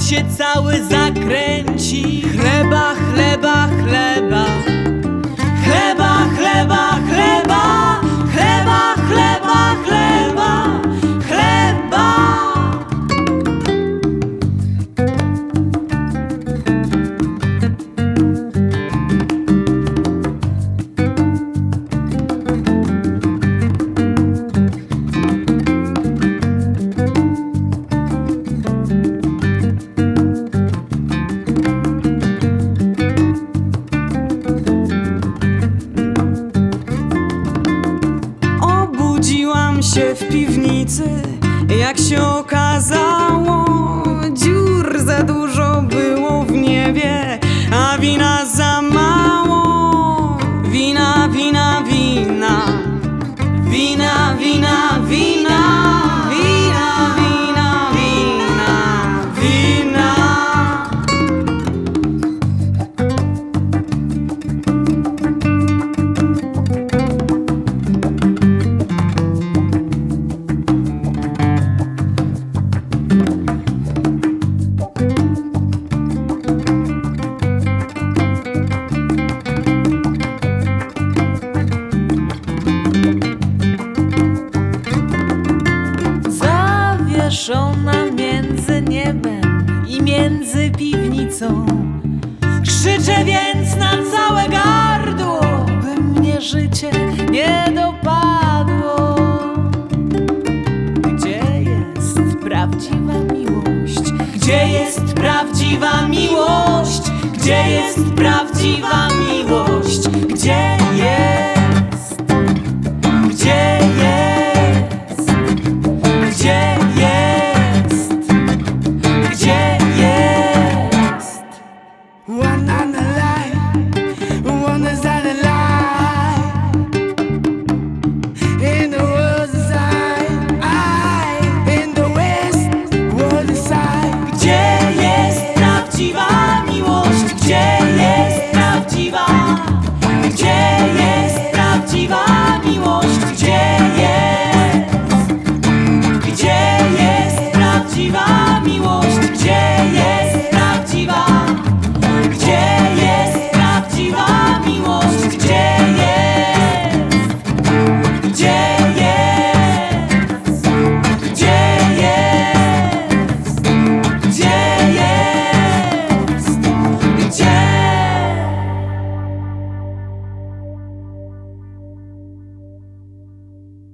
się cały zakręci. Chleba, chleba, chleba. Chleba, chleba, chleba. Chleba, chleba, chleba. Chleba. Obudziłam się w piwnicy, jak się okazało, dziur za dużo było w niebie, a wina za mało. Wina, wina, wina. Wina, wina, wina. Wina, wina, wina. Wina. Zawieszona między niebem i między piwnicą, krzyczę więc na całe gardło, by mnie życie nie dopadło. Gdzie jest prawdziwa miłość? Gdzie jest prawdziwa miłość? Gdzie jest prawdziwa miłość? Gdzie jest? Gdzie jest? Gdzie jest? Gdzie jest? One on the line, one is on the line.